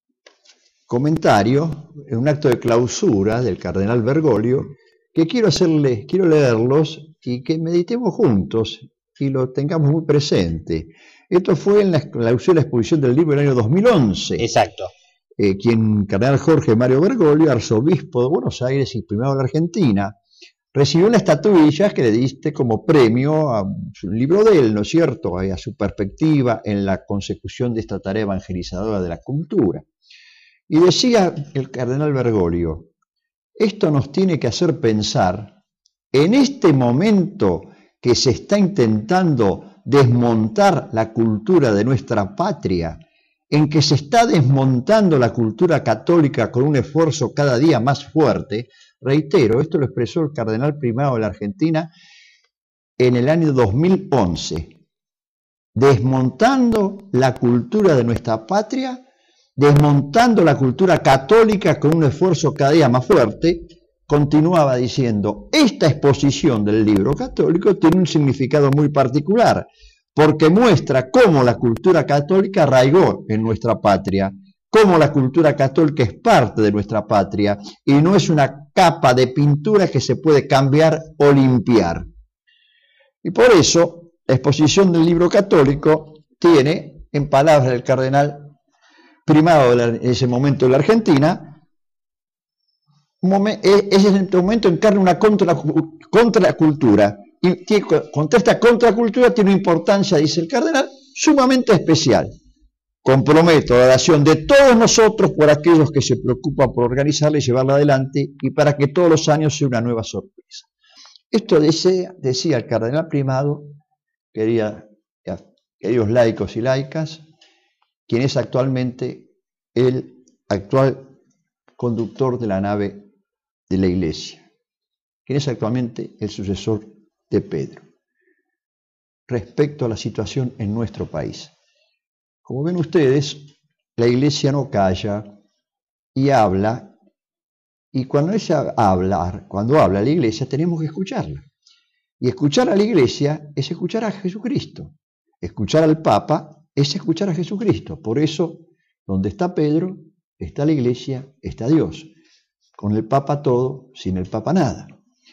comentario en un acto de clausura del cardenal Bergoglio que quiero hacerle, quiero leerlos y que meditemos juntos y lo tengamos muy presente. Esto fue en la clausura de la exposición del libro del año dos mil once. Exacto. Eh, quien, cardenal Jorge Mario Bergoglio, arzobispo de Buenos Aires y primado de la Argentina, recibió una estatuilla que le diste como premio a un libro de él, ¿no es cierto?, a su perspectiva en la consecución de esta tarea evangelizadora de la cultura. Y decía el cardenal Bergoglio, esto nos tiene que hacer pensar, en este momento que se está intentando desmontar la cultura de nuestra patria, en que se está desmontando la cultura católica con un esfuerzo cada día más fuerte, reitero, esto lo expresó el cardenal primado de la Argentina en el año dos mil once, desmontando la cultura de nuestra patria, desmontando la cultura católica con un esfuerzo cada día más fuerte, continuaba diciendo, esta exposición del libro católico tiene un significado muy particular, porque muestra cómo la cultura católica arraigó en nuestra patria, cómo la cultura católica es parte de nuestra patria y no es una capa de pintura que se puede cambiar o limpiar. Y por eso, la exposición del libro católico tiene, en palabras del cardenal primado de la, en ese momento de la Argentina, es en este momento encarna una contra, contracultura. Y tiene, contra esta contracultura tiene una importancia, dice el cardenal, sumamente especial. Comprometo la oración de todos nosotros por aquellos que se preocupan por organizarla y llevarla adelante y para que todos los años sea una nueva sorpresa. Esto decía, decía el cardenal primado, quería, queridos laicos y laicas, quien es actualmente el actual conductor de la nave de la Iglesia, quien es actualmente el sucesor de Pedro, respecto a la situación en nuestro país. Como ven ustedes, la Iglesia no calla y habla, y cuando ella habla, cuando habla la Iglesia tenemos que escucharla. Y escuchar a la Iglesia es escuchar a Jesucristo. Escuchar al Papa es escuchar a Jesucristo. Por eso, donde está Pedro, está la Iglesia, está Dios. Con el Papa todo, sin el Papa nada.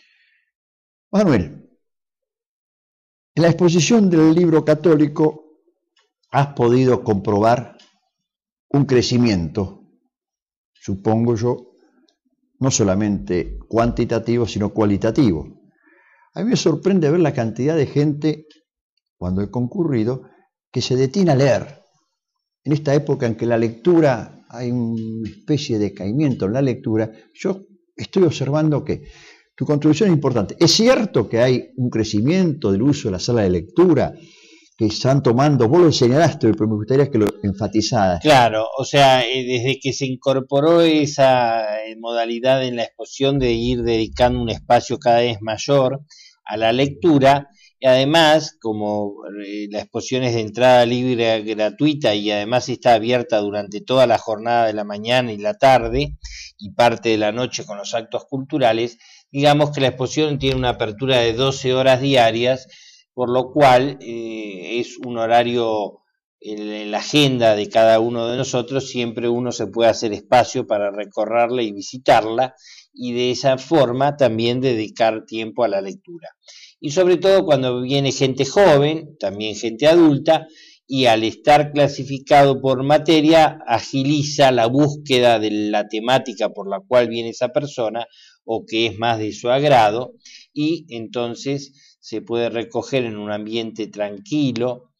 Manuel, en la exposición del libro católico has podido comprobar un crecimiento, supongo yo, no solamente cuantitativo, sino cualitativo. A mí me sorprende ver la cantidad de gente, cuando he concurrido, que se detiene a leer. En esta época en que la lectura, hay una especie de decaimiento en la lectura, yo estoy observando que tu contribución es importante. Es cierto que hay un crecimiento del uso de la sala de lectura, que están tomando, vos lo señalaste, pero me gustaría que lo enfatizaras. Claro, o sea, eh, desde que se incorporó esa eh, modalidad en la exposición de ir dedicando un espacio cada vez mayor a la lectura, y además, como eh, la exposición es de entrada libre gratuita y además está abierta durante toda la jornada de la mañana y la tarde y parte de la noche con los actos culturales, digamos que la exposición tiene una apertura de doce horas diarias, por lo cual eh, es un horario en, en la agenda de cada uno de nosotros, siempre uno se puede hacer espacio para recorrerla y visitarla, y de esa forma también dedicar tiempo a la lectura. Y sobre todo cuando viene gente joven, también gente adulta, y al estar clasificado por materia, agiliza la búsqueda de la temática por la cual viene esa persona o que es más de su agrado, y entonces se puede recoger en un ambiente tranquilo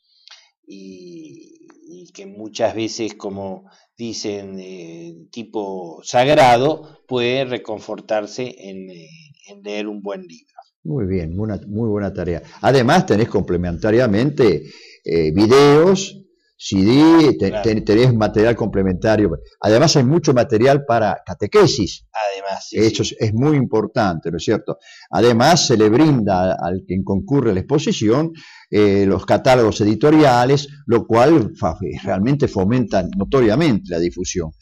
y, y que muchas veces, como dicen, eh, tipo sagrado, puede reconfortarse en, eh, en leer un buen libro. Muy bien, muy, muy buena tarea. Además tenés complementariamente eh, videos, C D, te, claro. te, tenés material complementario. Además hay mucho material para catequesis. Además, sí, Eso sí. Es, es muy importante, ¿no es cierto? Además se le brinda al quien concurre a la exposición eh, los catálogos editoriales, lo cual fa, realmente fomenta notoriamente la difusión.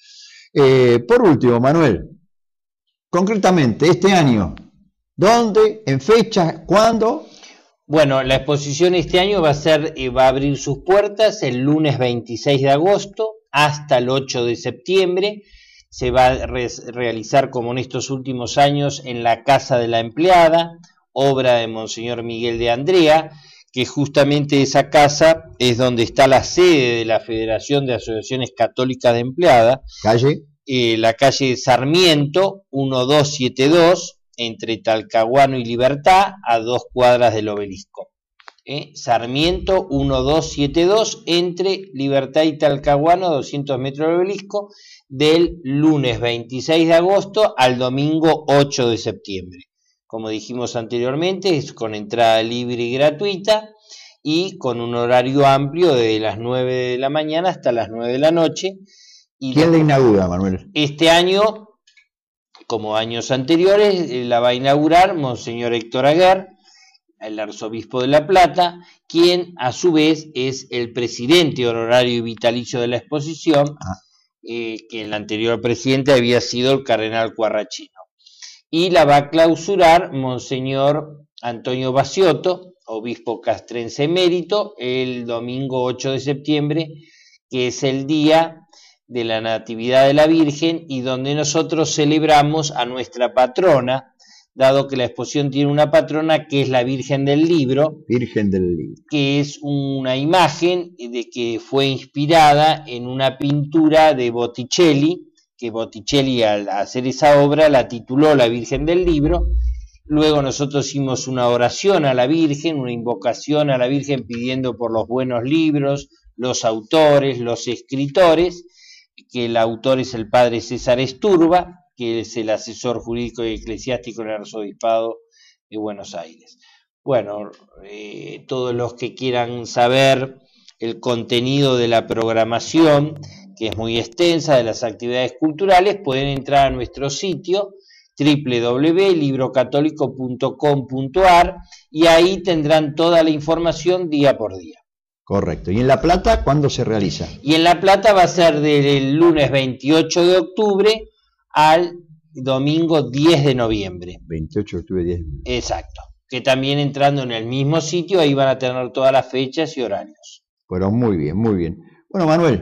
Eh, por último, Manuel, concretamente este año, ¿dónde? ¿En fecha? ¿Cuándo? Bueno, la exposición este año va a ser, va a abrir sus puertas el lunes veintiséis de agosto hasta el ocho de septiembre. Se va a re realizar, como en estos últimos años, en la Casa de la Empleada, obra de Monseñor Miguel de Andrea, que justamente esa casa es donde está la sede de la Federación de Asociaciones Católicas de Empleada. ¿Calle? Eh, la calle Sarmiento, mil doscientos setenta y dos, entre Talcahuano y Libertad, a dos cuadras del Obelisco. ¿Eh? Sarmiento, mil doscientos setenta y dos, entre Libertad y Talcahuano, a doscientos metros del Obelisco, del lunes veintiséis de agosto al domingo ocho de septiembre. Como dijimos anteriormente, es con entrada libre y gratuita y con un horario amplio de las nueve de la mañana hasta las nueve de la noche. Y ¿quién la inaugura, Manuel? Este año, como años anteriores, la va a inaugurar Monseñor Héctor Aguer, el arzobispo de La Plata, quien a su vez es el presidente honorario y vitalicio de la exposición, ah. eh, que el anterior presidente había sido el cardenal Cuarrachino. Y la va a clausurar Monseñor Antonio Baciotto, obispo castrense emérito, el domingo ocho de septiembre, que es el día de la Natividad de la Virgen y donde nosotros celebramos a nuestra patrona, dado que la exposición tiene una patrona que es la Virgen del Libro, Virgen del Libro, que es una imagen de que fue inspirada en una pintura de Botticelli, que Botticelli al hacer esa obra la tituló La Virgen del Libro. Luego nosotros hicimos una oración a la Virgen, una invocación a la Virgen pidiendo por los buenos libros, los autores, los escritores, que el autor es el padre César Esturba, que es el asesor jurídico y eclesiástico en el Arzobispado de Buenos Aires. Bueno, eh, todos los que quieran saber el contenido de la programación, que es muy extensa, de las actividades culturales, pueden entrar a nuestro sitio doble u doble u doble u punto libro católico punto com punto a r y ahí tendrán toda la información día por día. Correcto. ¿Y en La Plata cuándo se realiza? Y en La Plata va a ser del lunes veintiocho de octubre al domingo diez de noviembre. veintiocho de octubre, diez de noviembre. Exacto. Que también entrando en el mismo sitio, ahí van a tener todas las fechas y horarios. Bueno, muy bien, muy bien. Bueno, Manuel,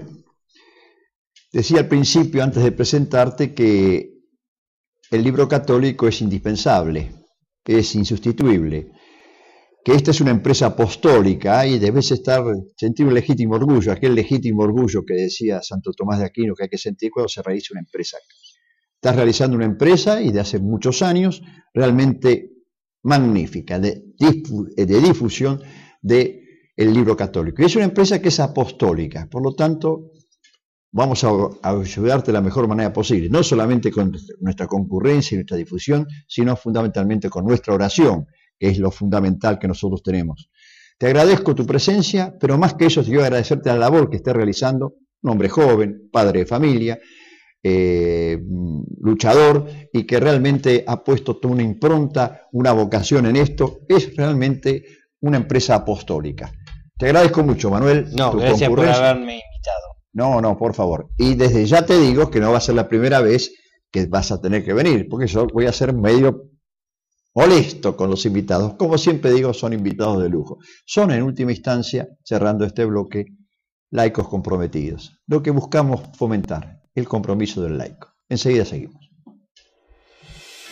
decía al principio, antes de presentarte, que el libro católico es indispensable, es insustituible, que esta es una empresa apostólica y debes estar, sentir un legítimo orgullo, aquel legítimo orgullo que decía Santo Tomás de Aquino que hay que sentir cuando se realiza una empresa. Estás realizando una empresa y de hace muchos años realmente magnífica, de, difu de difusión del libro católico. Y es una empresa que es apostólica, por lo tanto vamos a, a ayudarte de la mejor manera posible, no solamente con nuestra concurrencia y nuestra difusión, sino fundamentalmente con nuestra oración, que es lo fundamental que nosotros tenemos. Te agradezco tu presencia, pero más que eso te quiero agradecerte la labor que estés realizando, un hombre joven, padre de familia, eh, luchador, y que realmente ha puesto toda una impronta, una vocación en esto. Es realmente una empresa apostólica. Te agradezco mucho, Manuel. No, tu gracias por haberme invitado. No, no, por favor. Y desde ya te digo que no va a ser la primera vez que vas a tener que venir, porque yo voy a ser medio molesto con los invitados. Como siempre digo, son invitados de lujo. Son, en última instancia, cerrando este bloque, laicos comprometidos. Lo que buscamos fomentar, el compromiso del laico. Enseguida seguimos.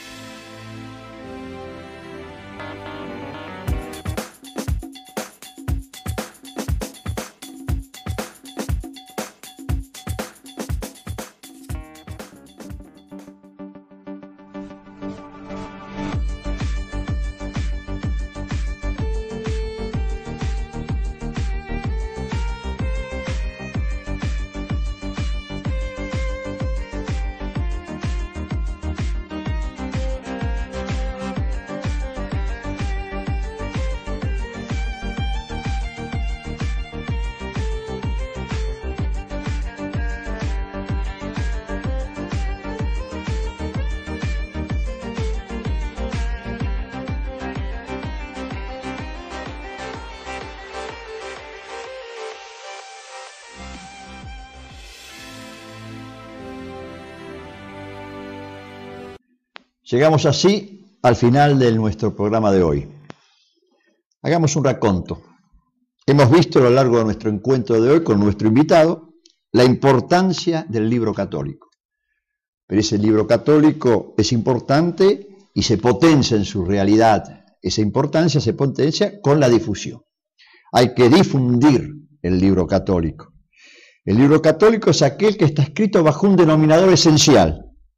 Llegamos así al final de nuestro programa de hoy. Hagamos un raconto. Hemos visto a lo largo de nuestro encuentro de hoy con nuestro invitado la importancia del libro católico. Pero ese libro católico es importante y se potencia en su realidad. Esa importancia se potencia con la difusión. Hay que difundir el libro católico. El libro católico es aquel que está escrito bajo un denominador esencial,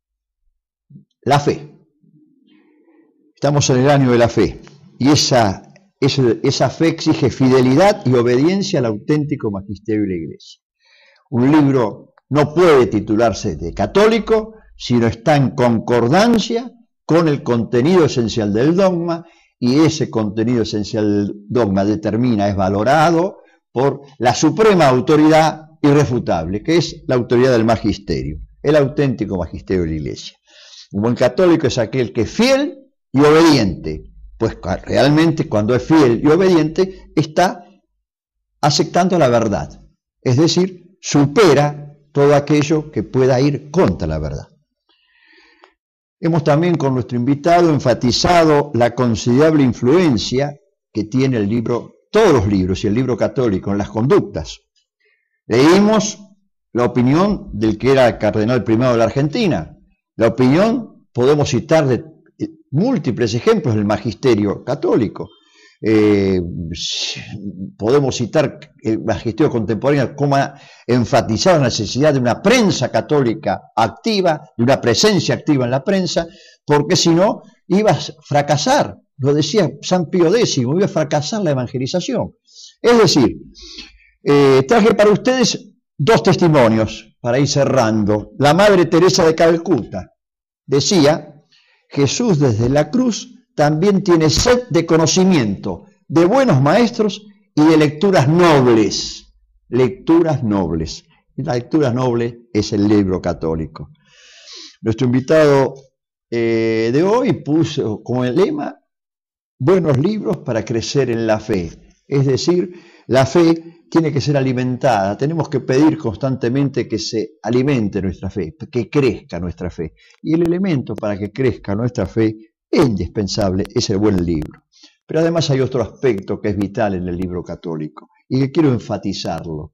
la fe. Estamos en el año de la fe y esa, esa, esa fe exige fidelidad y obediencia al auténtico magisterio de la Iglesia. Un libro no puede titularse de católico si no está en concordancia con el contenido esencial del dogma, y ese contenido esencial del dogma determina, es valorado por la suprema autoridad irrefutable, que es la autoridad del magisterio, el auténtico magisterio de la Iglesia. Un buen católico es aquel que es fiel y obediente, pues realmente cuando es fiel y obediente está aceptando la verdad, es decir, supera todo aquello que pueda ir contra la verdad. Hemos también con nuestro invitado enfatizado la considerable influencia que tiene el libro, todos los libros y el libro católico en las conductas. Leímos la opinión del que era el cardenal primado de la Argentina. La opinión, podemos citar de múltiples ejemplos del magisterio católico. Eh, podemos citar el magisterio contemporáneo como ha enfatizado la necesidad de una prensa católica activa, de una presencia activa en la prensa, porque si no iba a fracasar, lo decía San Pío Décimo, iba a fracasar la evangelización. Es decir, eh, traje para ustedes dos testimonios para ir cerrando. La Madre Teresa de Calcuta decía: Jesús desde la cruz también tiene sed de conocimiento, de buenos maestros y de lecturas nobles. Lecturas nobles. Y la lectura noble es el libro católico. Nuestro invitado eh, de hoy puso como el lema: buenos libros para crecer en la fe. Es decir, la fe tiene que ser alimentada. Tenemos que pedir constantemente que se alimente nuestra fe, que crezca nuestra fe. Y el elemento para que crezca nuestra fe es indispensable, es el buen libro. Pero además hay otro aspecto que es vital en el libro católico y que quiero enfatizarlo.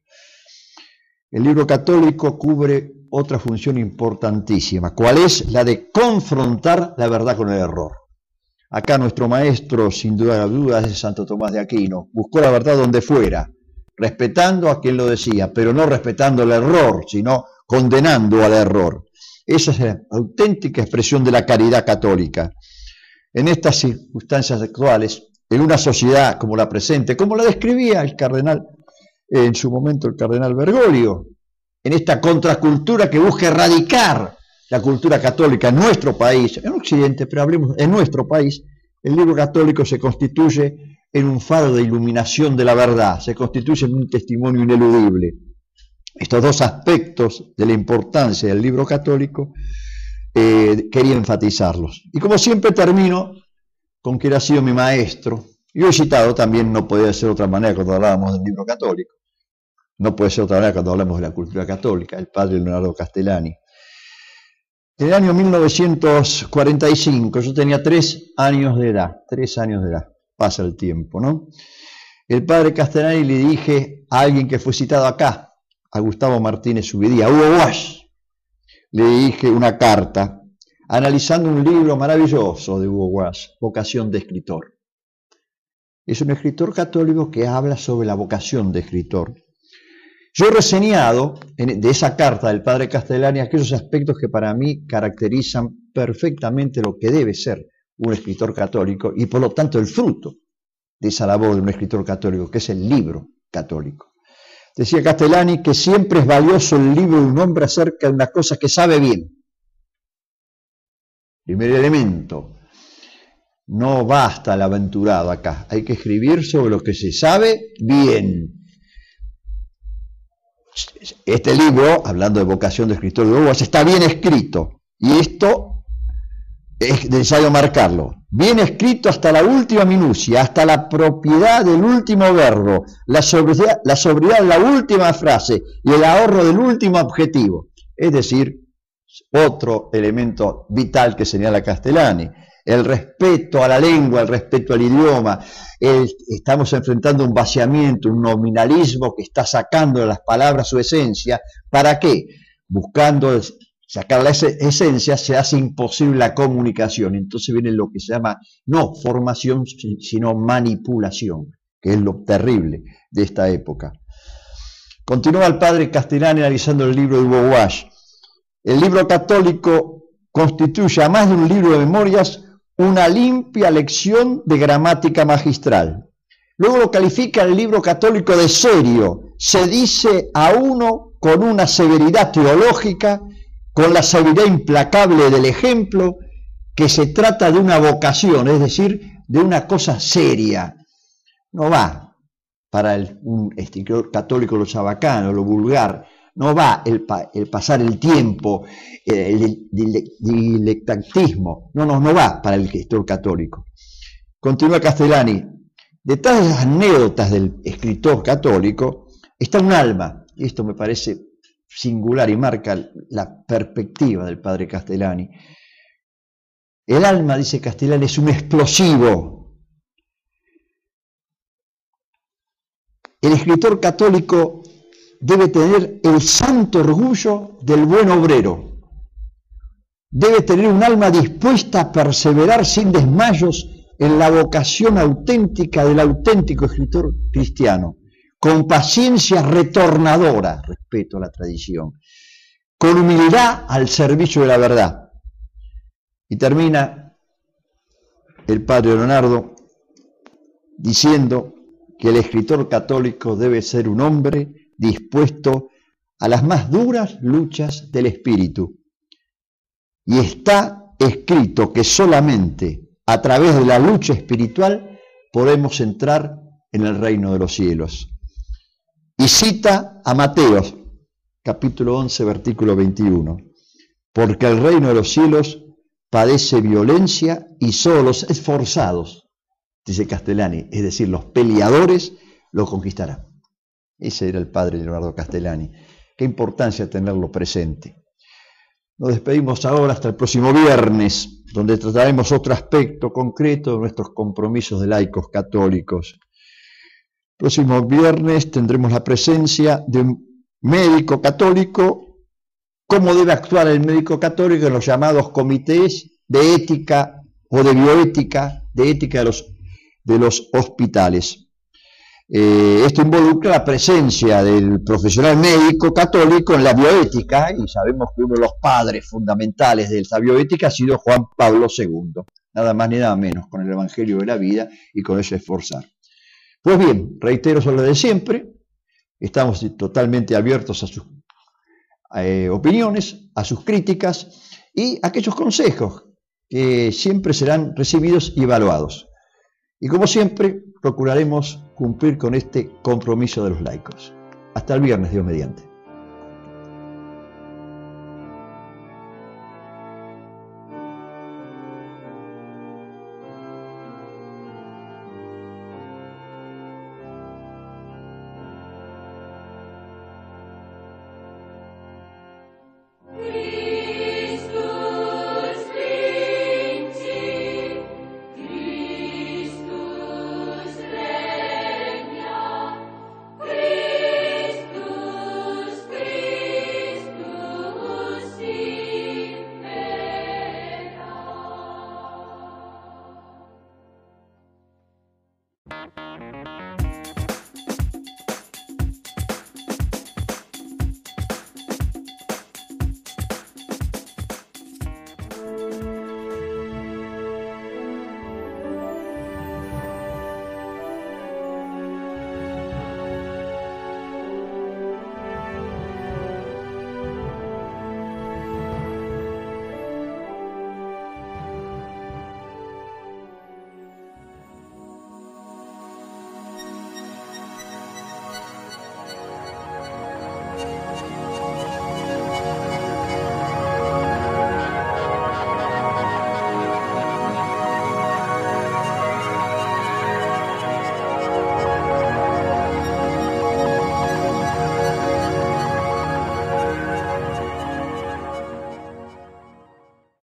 El libro católico cubre otra función importantísima, ¿cuál es? La de confrontar la verdad con el error. Acá nuestro maestro, sin duda dudas, es Santo Tomás de Aquino. Buscó la verdad donde fuera, respetando a quien lo decía, pero no respetando el error, sino condenando al error. Esa es la auténtica expresión de la caridad católica. En estas circunstancias actuales, en una sociedad como la presente, como la describía el cardenal, en su momento el cardenal Bergoglio, en esta contracultura que busca erradicar la cultura católica en nuestro país, en Occidente, pero hablemos en nuestro país, el libro católico se constituye en un faro de iluminación de la verdad, se constituye en un testimonio ineludible. Estos dos aspectos de la importancia del libro católico eh, quería enfatizarlos. Y como siempre termino con quien ha sido mi maestro, y he citado también, no podía ser de otra manera cuando hablábamos del libro católico, no puede ser de otra manera cuando hablamos de la cultura católica, el padre Leonardo Castellani. En el año mil novecientos cuarenta y cinco, yo tenía tres años de edad, tres años de edad, pasa el tiempo, ¿no? El padre Castellani le dije a alguien que fue citado acá, a Gustavo Martínez Subidía, a Hugo Bosch, le dije una carta analizando un libro maravilloso de Hugo Bosch, Vocación de Escritor. Es un escritor católico que habla sobre la vocación de escritor. Yo he reseñado en, de esa carta del padre Castellani aquellos aspectos que para mí caracterizan perfectamente lo que debe ser un escritor católico y por lo tanto el fruto de esa labor de un escritor católico, que es el libro católico. Decía Castellani que siempre es valioso el libro de un hombre acerca de una cosa que sabe bien. Primer elemento, no basta el aventurado acá, hay que escribir sobre lo que se sabe bien. Este libro, hablando de vocación de escritor de Hugo Bosch, está bien escrito, y esto es necesario marcarlo. Bien escrito hasta la última minucia, hasta la propiedad del último verbo, la sobriedad, la sobriedad de la última frase y el ahorro del último objetivo. Es decir, otro elemento vital que señala Castellani. El respeto a la lengua, el respeto al idioma. El, estamos enfrentando un vaciamiento, un nominalismo que está sacando de las palabras su esencia. ¿Para qué? Buscando sacar la esencia, se hace imposible la comunicación. Entonces viene lo que se llama no formación, sino manipulación, que es lo terrible de esta época. Continúa el padre Castellani analizando el libro de Hugo Wash. El libro católico constituye, además de un libro de memorias, una limpia lección de gramática magistral. Luego lo califica el libro católico de serio. Se dice a uno con una severidad teológica, con la severidad implacable del ejemplo, que se trata de una vocación, es decir, de una cosa seria. No va para el, un escritor católico lo chabacano, lo vulgar, no va el, el pasar el tiempo, el dilectantismo, no, no, no va para el escritor católico. Continúa Castellani. Detrás de las anécdotas del escritor católico está un alma, y esto me parece singular y marca la perspectiva del padre Castellani. El alma, dice Castellani, es un explosivo. El escritor católico debe tener el santo orgullo del buen obrero. Debe tener un alma dispuesta a perseverar sin desmayos en la vocación auténtica del auténtico escritor cristiano, con paciencia retornadora, respeto a la tradición, con humildad al servicio de la verdad. Y termina el padre Leonardo diciendo que el escritor católico debe ser un hombre dispuesto a las más duras luchas del espíritu. Y está escrito que solamente a través de la lucha espiritual podemos entrar en el reino de los cielos. Y cita a Mateo, capítulo once, versículo veintiuno. Porque el reino de los cielos padece violencia y solo los esforzados, dice Castellani, es decir, los peleadores, lo conquistarán. Ese era el padre Leonardo Castellani. Qué importancia tenerlo presente. Nos despedimos ahora hasta el próximo viernes, donde trataremos otro aspecto concreto de nuestros compromisos de laicos católicos. Próximo viernes tendremos la presencia de un médico católico, cómo debe actuar el médico católico en los llamados comités de ética o de bioética, de ética de los, de los hospitales. Eh, esto involucra la presencia del profesional médico católico en la bioética, y sabemos que uno de los padres fundamentales de esta bioética ha sido Juan Pablo segundo, nada más ni nada menos, con el Evangelio de la vida y con ese esforzar. Pues bien, reitero lo de siempre, estamos totalmente abiertos a sus eh, opiniones, a sus críticas y a aquellos consejos que siempre serán recibidos y evaluados. Y como siempre, procuraremos cumplir con este compromiso de los laicos. Hasta el viernes, Dios mediante.